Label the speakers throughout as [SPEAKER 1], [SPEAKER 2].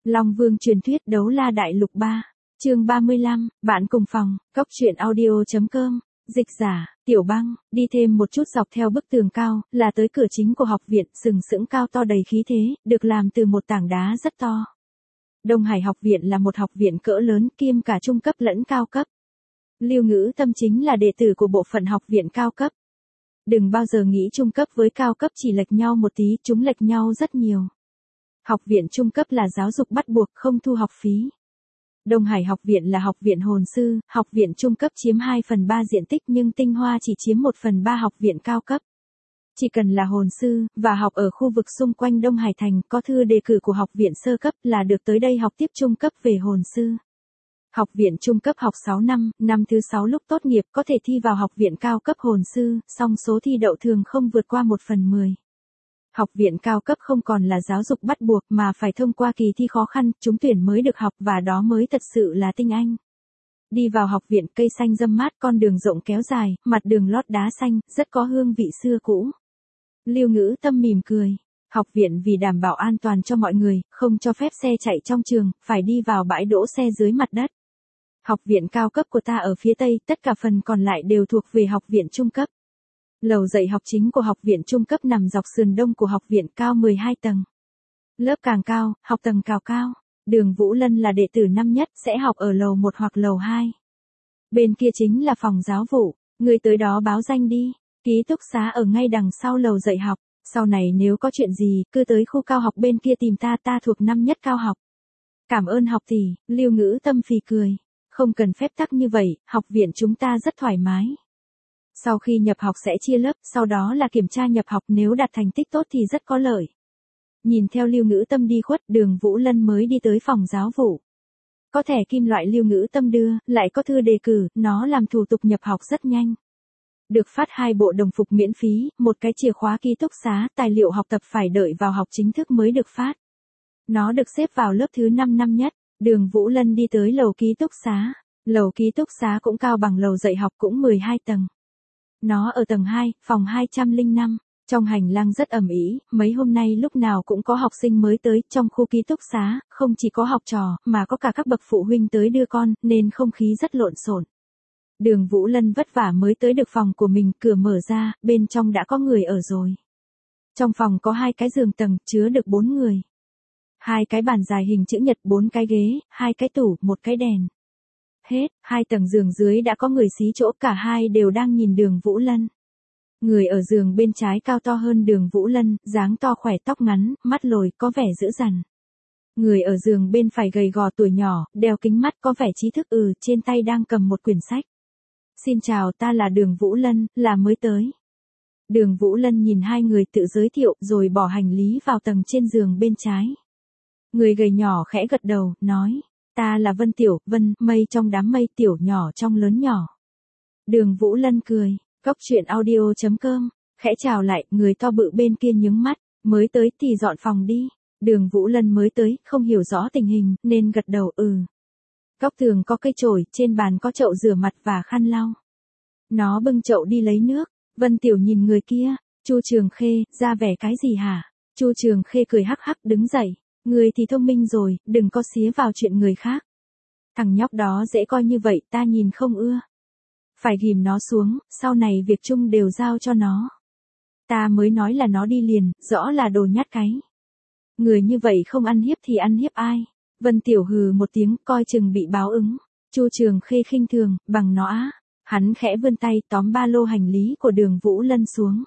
[SPEAKER 1] Long Vương truyền thuyết đấu la đại lục 3, chương 35, bạn cùng phòng, cóc truyện audio.com, dịch giả, Tiểu Băng, đi thêm một chút dọc theo bức tường cao, là tới cửa chính của học viện, sừng sững cao to đầy khí thế, được làm từ một tảng đá rất to. Đông Hải học viện là một học viện cỡ lớn, kiêm cả trung cấp lẫn cao cấp. Lưu Ngữ Tâm chính là đệ tử của bộ phận học viện cao cấp. Đừng bao giờ nghĩ trung cấp với cao cấp chỉ lệch nhau một tí, chúng lệch nhau rất nhiều. Học viện trung cấp là giáo dục bắt buộc, không thu học phí. Đông Hải học viện là học viện hồn sư, học viện trung cấp chiếm 2/3 diện tích nhưng tinh hoa chỉ chiếm 1/3 học viện cao cấp. Chỉ cần là hồn sư, và học ở khu vực xung quanh Đông Hải thành, có thư đề cử của học viện sơ cấp là được tới đây học tiếp trung cấp về hồn sư. Học viện trung cấp học 6 năm, năm thứ 6 lúc tốt nghiệp có thể thi vào học viện cao cấp hồn sư, song số thi đậu thường không vượt qua 1/10. Học viện cao cấp không còn là giáo dục bắt buộc mà phải thông qua kỳ thi khó khăn, trúng tuyển mới được học và đó mới thật sự là tinh anh. Đi vào học viện, cây xanh râm mát, con đường rộng kéo dài, mặt đường lót đá xanh, rất có hương vị xưa cũ. Lưu Ngữ Tâm mỉm cười. Học viện vì đảm bảo an toàn cho mọi người, không cho phép xe chạy trong trường, phải đi vào bãi đỗ xe dưới mặt đất. Học viện cao cấp của ta ở phía tây, tất cả phần còn lại đều thuộc về học viện trung cấp. Lầu dạy học chính của học viện trung cấp nằm dọc sườn đông của học viện, cao 12 tầng. Lớp càng cao, học tầng càng cao. Đường Vũ Lân là đệ tử năm nhất, sẽ học ở lầu 1 hoặc lầu 2. Bên kia chính là phòng giáo vụ, người tới đó báo danh đi. Ký túc xá ở ngay đằng sau lầu dạy học. Sau này nếu có chuyện gì, cứ tới khu cao học bên kia tìm ta, ta thuộc năm nhất cao học. Cảm ơn học tỷ, Lưu Ngữ Tâm phì cười. Không cần phép tắc như vậy, học viện chúng ta rất thoải mái. Sau khi nhập học sẽ chia lớp, sau đó là kiểm tra nhập học, nếu đạt thành tích tốt thì rất có lợi. Nhìn theo Lưu Ngữ Tâm đi khuất, Đường Vũ Lân mới đi tới phòng giáo vụ. Có thẻ kim loại Lưu Ngữ Tâm đưa, lại có thư đề cử, nó làm thủ tục nhập học rất nhanh. Được phát 2 bộ đồng phục miễn phí, một cái chìa khóa ký túc xá, tài liệu học tập phải đợi vào học chính thức mới được phát. Nó được xếp vào lớp thứ 5 năm nhất. Đường Vũ Lân đi tới lầu ký túc xá. Lầu ký túc xá cũng cao bằng lầu dạy học, cũng 12 tầng. Nó ở tầng 2, phòng 205. Trong hành lang rất ầm ĩ, mấy hôm nay lúc nào cũng có học sinh mới tới. Trong khu ký túc xá, không chỉ có học trò, mà có cả các bậc phụ huynh tới đưa con, nên không khí rất lộn xộn. Đường Vũ Lân vất vả mới tới được phòng của mình, cửa mở ra, bên trong đã có người ở rồi. Trong phòng có 2 cái giường tầng, chứa được 4 người. 2 cái bàn dài hình chữ nhật, 4 cái ghế, 2 cái tủ, 1 cái đèn. Hết, 2 tầng giường dưới đã có người xí chỗ, cả hai đều đang nhìn Đường Vũ Lân. Người ở giường bên trái cao to hơn Đường Vũ Lân, dáng to khỏe, tóc ngắn, mắt lồi, có vẻ dữ dằn. Người ở giường bên phải gầy gò, tuổi nhỏ, đeo kính mắt, có vẻ trí thức, trên tay đang cầm một quyển sách. Xin chào, ta là Đường Vũ Lân, là mới tới. Đường Vũ Lân nhìn 2 người tự giới thiệu, rồi bỏ hành lý vào tầng trên giường bên trái. Người gầy nhỏ khẽ gật đầu, nói, ta là Vân Tiểu, Vân, mây trong đám mây, tiểu nhỏ trong lớn nhỏ. Đường Vũ Lân cười, cóc truyện audio.com, khẽ chào lại, người to bự bên kia nhướng mắt, mới tới thì dọn phòng đi. Đường Vũ Lân mới tới, không hiểu rõ tình hình, nên gật đầu, Góc tường có cây chổi, trên bàn có chậu rửa mặt và khăn lau. Nó bưng chậu đi lấy nước. Vân Tiểu nhìn người kia, Chu Trường Khê, ra vẻ cái gì hả? Chu Trường Khê cười hắc hắc đứng dậy. Người thì thông minh rồi, đừng có xía vào chuyện người khác. Thằng nhóc đó dễ coi như vậy, ta nhìn không ưa. Phải ghìm nó xuống, sau này việc chung đều giao cho nó. Ta mới nói là nó đi liền, rõ là đồ nhát cái. Người như vậy không ăn hiếp thì ăn hiếp ai? Vân Tiểu hừ một tiếng, coi chừng bị báo ứng. Chu Trường Khê khinh thường, bằng nó á. Hắn khẽ vươn tay tóm ba lô hành lý của Đường Vũ Lân xuống.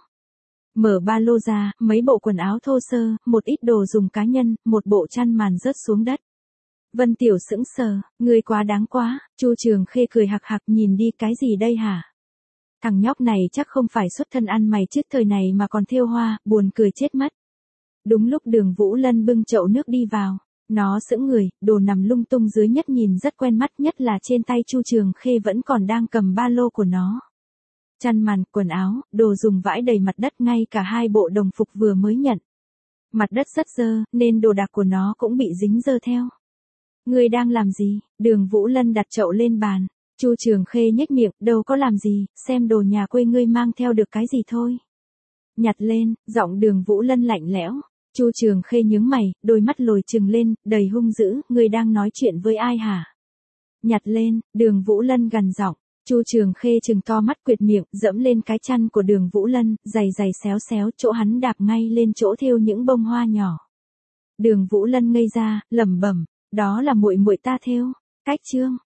[SPEAKER 1] Mở ba lô ra, mấy bộ quần áo thô sơ, một ít đồ dùng cá nhân, một bộ chăn màn rớt xuống đất. Vân Tiểu sững sờ, ngươi quá đáng quá. Chu Trường Khê cười hạc hạc, nhìn đi, cái gì đây hả? Thằng nhóc này chắc không phải xuất thân ăn mày trước thời này mà còn thêu hoa, buồn cười chết mất. Đúng lúc Đường Vũ Lân bưng chậu nước đi vào. Nó sững người, đồ nằm lung tung dưới nhất nhìn rất quen mắt, nhất là trên tay Chu Trường Khê vẫn còn đang cầm ba lô của nó. Chăn màn, quần áo, đồ dùng vãi đầy mặt đất, ngay cả 2 bộ đồng phục vừa mới nhận. Mặt đất rất dơ, nên đồ đạc của nó cũng bị dính dơ theo. Ngươi đang làm gì? Đường Vũ Lân đặt chậu lên bàn. Chu Trường Khê nhếch miệng, đâu có làm gì, xem đồ nhà quê ngươi mang theo được cái gì thôi. Nhặt lên, giọng Đường Vũ Lân lạnh lẽo. Chu Trường Khê nhướng mày, đôi mắt lồi trừng lên, đầy hung dữ, ngươi đang nói chuyện với ai hả? Nhặt lên, Đường Vũ Lân gằn giọng. Chu Trường Khê trừng to mắt quệt miệng, dẫm lên cái chăn của Đường Vũ Lân, giày giày xéo xéo, chỗ hắn đạp ngay lên chỗ thêu những bông hoa nhỏ. Đường Vũ Lân ngây ra, lẩm bẩm, đó là muội muội ta thêu. Cách chương